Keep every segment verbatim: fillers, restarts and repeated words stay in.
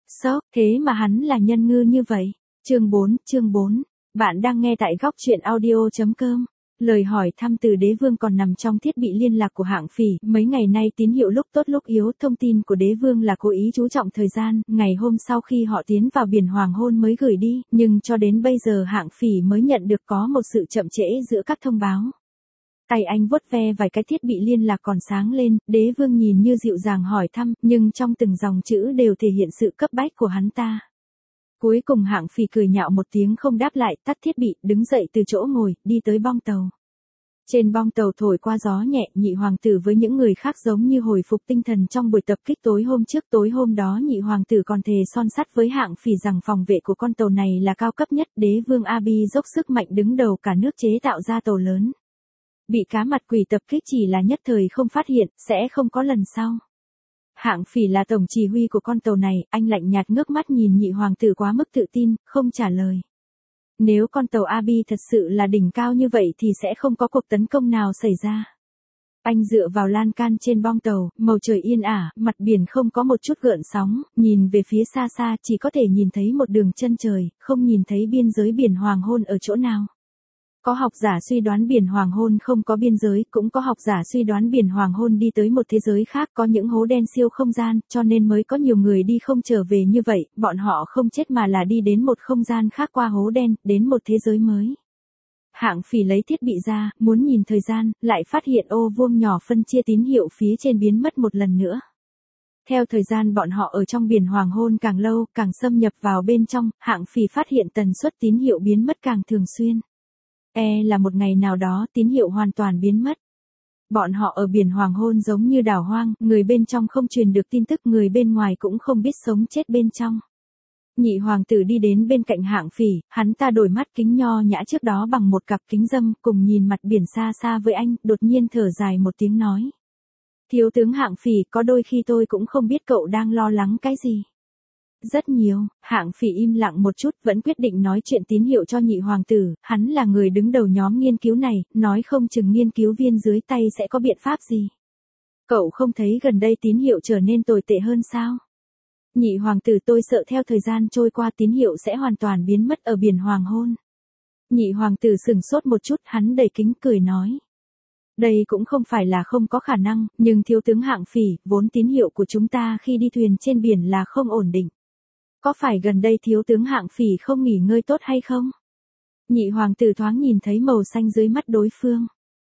Sốc, thế mà hắn là nhân ngư như vậy. Chương bốn, chương bốn. Bạn đang nghe tại góc truyện audio.com. Lời hỏi thăm từ đế vương còn nằm trong thiết bị liên lạc của hạng phỉ, mấy ngày nay tín hiệu lúc tốt lúc yếu, thông tin của đế vương là cố ý chú trọng thời gian, ngày hôm sau khi họ tiến vào biển hoàng hôn mới gửi đi, nhưng cho đến bây giờ hạng phỉ mới nhận được có một sự chậm trễ giữa các thông báo. Tay anh vuốt ve vài cái thiết bị liên lạc còn sáng lên, đế vương nhìn như dịu dàng hỏi thăm, nhưng trong từng dòng chữ đều thể hiện sự cấp bách của hắn ta. Cuối cùng hạng phỉ cười nhạo một tiếng không đáp lại, tắt thiết bị, đứng dậy từ chỗ ngồi, đi tới bong tàu. Trên bong tàu thổi qua gió nhẹ, nhị hoàng tử với những người khác giống như hồi phục tinh thần trong buổi tập kích tối hôm trước. Tối hôm đó nhị hoàng tử còn thề son sắt với hạng phỉ rằng phòng vệ của con tàu này là cao cấp nhất. Đế vương Abi dốc sức mạnh đứng đầu cả nước chế tạo ra tàu lớn. Bị cá mặt quỷ tập kích chỉ là nhất thời không phát hiện, sẽ không có lần sau. Hạng phỉ là tổng chỉ huy của con tàu này, anh lạnh nhạt ngước mắt nhìn nhị hoàng tử quá mức tự tin, không trả lời. Nếu con tàu Abi thật sự là đỉnh cao như vậy thì sẽ không có cuộc tấn công nào xảy ra. Anh dựa vào lan can trên bong tàu, màu trời yên ả, mặt biển không có một chút gợn sóng, nhìn về phía xa xa chỉ có thể nhìn thấy một đường chân trời, không nhìn thấy biên giới biển hoàng hôn ở chỗ nào. Có học giả suy đoán biển hoàng hôn không có biên giới, cũng có học giả suy đoán biển hoàng hôn đi tới một thế giới khác, có những hố đen siêu không gian, cho nên mới có nhiều người đi không trở về như vậy, bọn họ không chết mà là đi đến một không gian khác qua hố đen, đến một thế giới mới. Hạng phỉ lấy thiết bị ra, muốn nhìn thời gian, lại phát hiện ô vuông nhỏ phân chia tín hiệu phía trên biến mất một lần nữa. Theo thời gian bọn họ ở trong biển hoàng hôn càng lâu, càng xâm nhập vào bên trong, hạng phỉ phát hiện tần suất tín hiệu biến mất càng thường xuyên. E là một ngày nào đó tín hiệu hoàn toàn biến mất. Bọn họ ở biển hoàng hôn giống như đảo hoang, người bên trong không truyền được tin tức, người bên ngoài cũng không biết sống chết bên trong. Nhị hoàng tử đi đến bên cạnh hạng phỉ, hắn ta đổi mắt kính nho nhã trước đó bằng một cặp kính râm, cùng nhìn mặt biển xa xa với anh, đột nhiên thở dài một tiếng nói. Thiếu tướng hạng phỉ, có đôi khi tôi cũng không biết cậu đang lo lắng cái gì. Rất nhiều, hạng phỉ im lặng một chút, vẫn quyết định nói chuyện tín hiệu cho nhị hoàng tử, hắn là người đứng đầu nhóm nghiên cứu này, nói không chừng nghiên cứu viên dưới tay sẽ có biện pháp gì. Cậu không thấy gần đây tín hiệu trở nên tồi tệ hơn sao? Nhị hoàng tử, tôi sợ theo thời gian trôi qua tín hiệu sẽ hoàn toàn biến mất ở biển hoàng hôn. Nhị hoàng tử sừng sốt một chút, hắn đầy kính cười nói. Đây cũng không phải là không có khả năng, nhưng thiếu tướng hạng phỉ, vốn tín hiệu của chúng ta khi đi thuyền trên biển là không ổn định. Có phải gần đây thiếu tướng hạng phỉ không nghỉ ngơi tốt hay không? Nhị hoàng tử thoáng nhìn thấy màu xanh dưới mắt đối phương.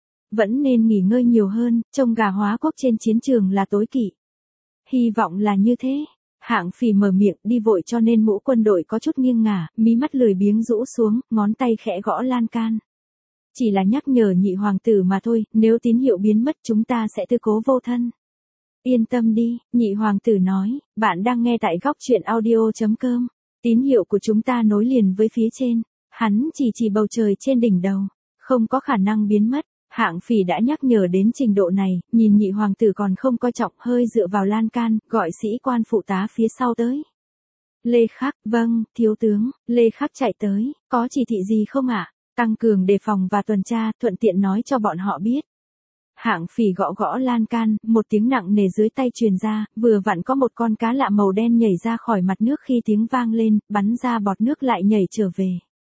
Vẫn nên nghỉ ngơi nhiều hơn, trông gà hóa quốc trên chiến trường là tối kỵ. Hy vọng là như thế. Hạng phỉ mở miệng, đi vội cho nên mũ quân đội có chút nghiêng ngả, mí mắt lười biếng rũ xuống, ngón tay khẽ gõ lan can. Chỉ là nhắc nhở nhị hoàng tử mà thôi, nếu tín hiệu biến mất chúng ta sẽ tư cố vô thân. Yên tâm đi, nhị hoàng tử nói, bạn đang nghe tại góc truyện audio.com. Tín hiệu của chúng ta nối liền với phía trên. Hắn chỉ chỉ bầu trời trên đỉnh đầu. Không có khả năng biến mất. Hạng phỉ đã nhắc nhở đến trình độ này, nhìn nhị hoàng tử còn không coi trọng, hơi dựa vào lan can, gọi sĩ quan phụ tá phía sau tới. Lê Khắc, vâng, thiếu tướng, Lê Khắc chạy tới, có chỉ thị gì không ạ? Tăng cường đề phòng và tuần tra, thuận tiện nói cho bọn họ biết. Hạng phỉ gõ gõ lan can, một tiếng nặng nề dưới tay truyền ra, vừa vặn có một con cá lạ màu đen nhảy ra khỏi mặt nước, khi tiếng vang lên, bắn ra bọt nước lại nhảy trở về.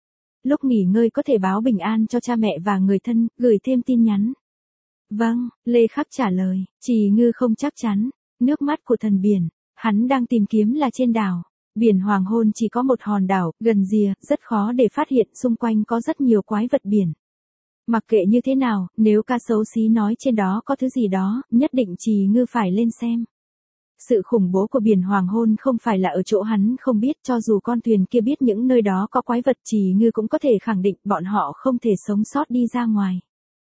Lúc nghỉ ngơi có thể báo bình an cho cha mẹ và người thân, gửi thêm tin nhắn. Vâng, Lê Khắc trả lời, Trì Ngư không chắc chắn, nước mắt của thần biển, hắn đang tìm kiếm là trên đảo. Biển hoàng hôn chỉ có một hòn đảo, gần rìa, rất khó để phát hiện, xung quanh có rất nhiều quái vật biển. Mặc kệ như thế nào, nếu ca xấu xí nói trên đó có thứ gì đó, nhất định Trì Ngư phải lên xem. Sự khủng bố của biển hoàng hôn không phải là ở chỗ hắn không biết, cho dù con thuyền kia biết những nơi đó có quái vật, Trì Ngư cũng có thể khẳng định bọn họ không thể sống sót đi ra ngoài.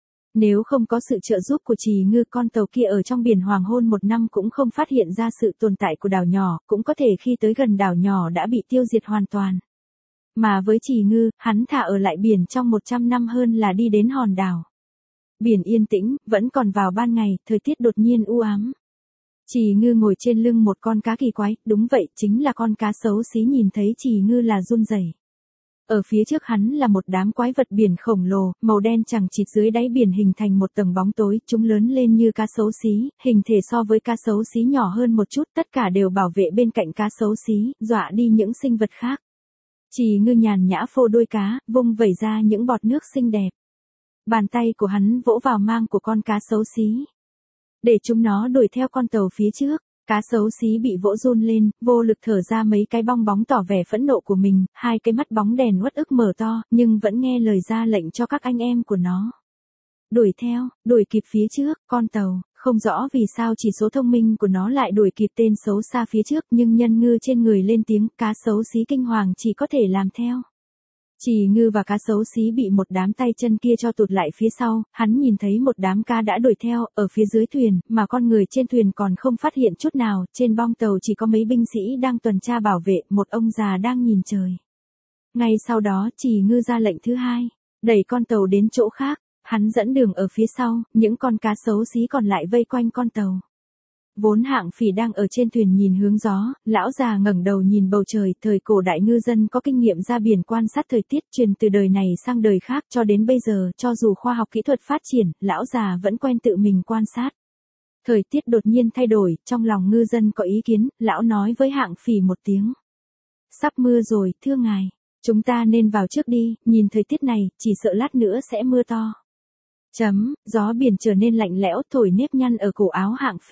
Nếu không có sự trợ giúp của Trì Ngư, con tàu kia ở trong biển hoàng hôn một năm cũng không phát hiện ra sự tồn tại của đảo nhỏ, cũng có thể khi tới gần đảo nhỏ đã bị tiêu diệt hoàn toàn. Mà với Trì Ngư, hắn thà ở lại biển trong một trăm năm hơn là đi đến hòn đảo. Biển yên tĩnh, vẫn còn vào ban ngày, thời tiết đột nhiên u ám. Trì Ngư ngồi trên lưng một con cá kỳ quái, đúng vậy, chính là con cá xấu xí, nhìn thấy Trì Ngư là run rẩy. Ở phía trước hắn là một đám quái vật biển khổng lồ, màu đen chằng chịt dưới đáy biển hình thành một tầng bóng tối, chúng lớn lên như cá sấu xí, hình thể so với cá sấu xí nhỏ hơn một chút, tất cả đều bảo vệ bên cạnh cá sấu xí, dọa đi những sinh vật khác. Trì Ngư nhàn nhã phô đuôi cá, vung vẩy ra những bọt nước xinh đẹp. Bàn tay của hắn vỗ vào mang của con cá xấu xí, để chúng nó đuổi theo con tàu phía trước. Cá xấu xí bị vỗ run lên, vô lực thở ra mấy cái bong bóng tỏ vẻ phẫn nộ của mình, hai cái mắt bóng đèn uất ức mở to, nhưng vẫn nghe lời ra lệnh cho các anh em của nó. Đuổi theo, đuổi kịp phía trước, con tàu, không rõ vì sao chỉ số thông minh của nó lại đuổi kịp tên xấu xa phía trước, nhưng nhân ngư trên người lên tiếng, cá xấu xí kinh hoàng chỉ có thể làm theo. Trì Ngư và cá xấu xí bị một đám tay chân kia cho tụt lại phía sau, hắn nhìn thấy một đám cá đã đuổi theo, ở phía dưới thuyền, mà con người trên thuyền còn không phát hiện chút nào, trên bong tàu chỉ có mấy binh sĩ đang tuần tra bảo vệ, một ông già đang nhìn trời. Ngay sau đó Trì Ngư ra lệnh thứ hai, đẩy con tàu đến chỗ khác, hắn dẫn đường ở phía sau, những con cá xấu xí còn lại vây quanh con tàu. Vốn Hạng Phỉ đang ở trên thuyền nhìn hướng gió, lão già ngẩng đầu nhìn bầu trời, thời cổ đại ngư dân có kinh nghiệm ra biển quan sát thời tiết truyền từ đời này sang đời khác cho đến bây giờ, cho dù khoa học kỹ thuật phát triển, lão già vẫn quen tự mình quan sát. Thời tiết đột nhiên thay đổi, trong lòng ngư dân có ý kiến, lão nói với Hạng Phỉ một tiếng. Sắp mưa rồi, thưa ngài, chúng ta nên vào trước đi, nhìn thời tiết này, chỉ sợ lát nữa sẽ mưa to. Chấm, gió biển trở nên lạnh lẽo, thổi nếp nhăn ở cổ áo Hạng Phỉ.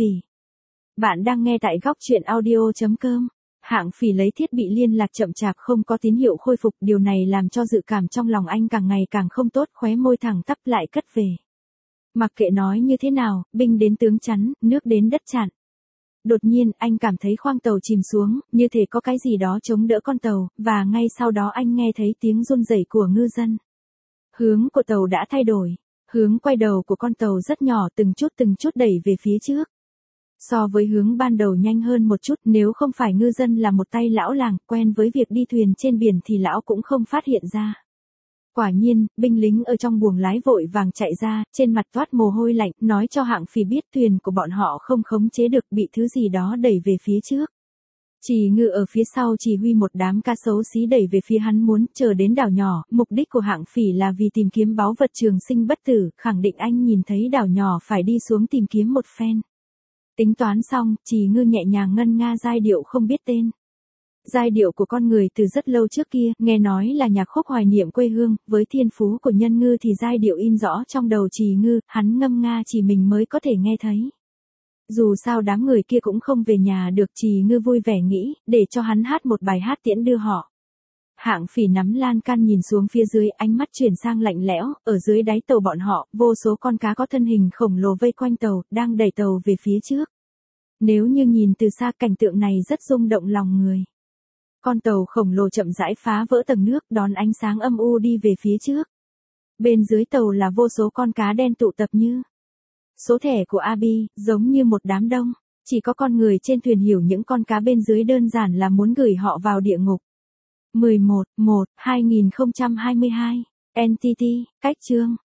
Bạn đang nghe tại góc truyện audio chấm com. Hạng Phỉ lấy thiết bị liên lạc chậm chạp không có tín hiệu khôi phục, điều này làm cho dự cảm trong lòng anh càng ngày càng không tốt, khóe môi thẳng tắp lại cất về. Mặc kệ nói như thế nào, binh đến tướng chắn, nước đến đất chặn. Đột nhiên anh cảm thấy khoang tàu chìm xuống, như thể có cái gì đó chống đỡ con tàu, và ngay sau đó anh nghe thấy tiếng run rẩy của ngư dân. Hướng của tàu đã thay đổi, hướng quay đầu của con tàu rất nhỏ, từng chút từng chút đẩy về phía trước. So với hướng ban đầu nhanh hơn một chút, nếu không phải ngư dân là một tay lão làng, quen với việc đi thuyền trên biển thì lão cũng không phát hiện ra. Quả nhiên, binh lính ở trong buồng lái vội vàng chạy ra, trên mặt toát mồ hôi lạnh, nói cho Hạng Phỉ biết thuyền của bọn họ không khống chế được, bị thứ gì đó đẩy về phía trước. Trì Ngư ở phía sau chỉ huy một đám cá xấu xí đẩy về phía hắn muốn chờ đến đảo nhỏ, mục đích của Hạng Phỉ là vì tìm kiếm báu vật trường sinh bất tử, khẳng định anh nhìn thấy đảo nhỏ phải đi xuống tìm kiếm một phen. Tính toán xong, Trì Ngư nhẹ nhàng ngân nga giai điệu không biết tên. Giai điệu của con người từ rất lâu trước kia, nghe nói là nhạc khúc hoài niệm quê hương, với thiên phú của nhân ngư thì giai điệu in rõ trong đầu Trì Ngư, hắn ngâm nga chỉ mình mới có thể nghe thấy. Dù sao đám người kia cũng không về nhà được, Trì Ngư vui vẻ nghĩ, để cho hắn hát một bài hát tiễn đưa họ. Hạng Phỉ nắm lan can nhìn xuống phía dưới, ánh mắt chuyển sang lạnh lẽo, ở dưới đáy tàu bọn họ, vô số con cá có thân hình khổng lồ vây quanh tàu, đang đẩy tàu về phía trước. Nếu như nhìn từ xa, cảnh tượng này rất rung động lòng người. Con tàu khổng lồ chậm rãi phá vỡ tầng nước, đón ánh sáng âm u đi về phía trước. Bên dưới tàu là vô số con cá đen tụ tập như số thẻ của Abi, giống như một đám đông. Chỉ có con người trên thuyền hiểu những con cá bên dưới đơn giản là muốn gửi họ vào địa ngục. mười một, một, hai nghìn không trăm hai mươi hai, en tê tê, cách chương.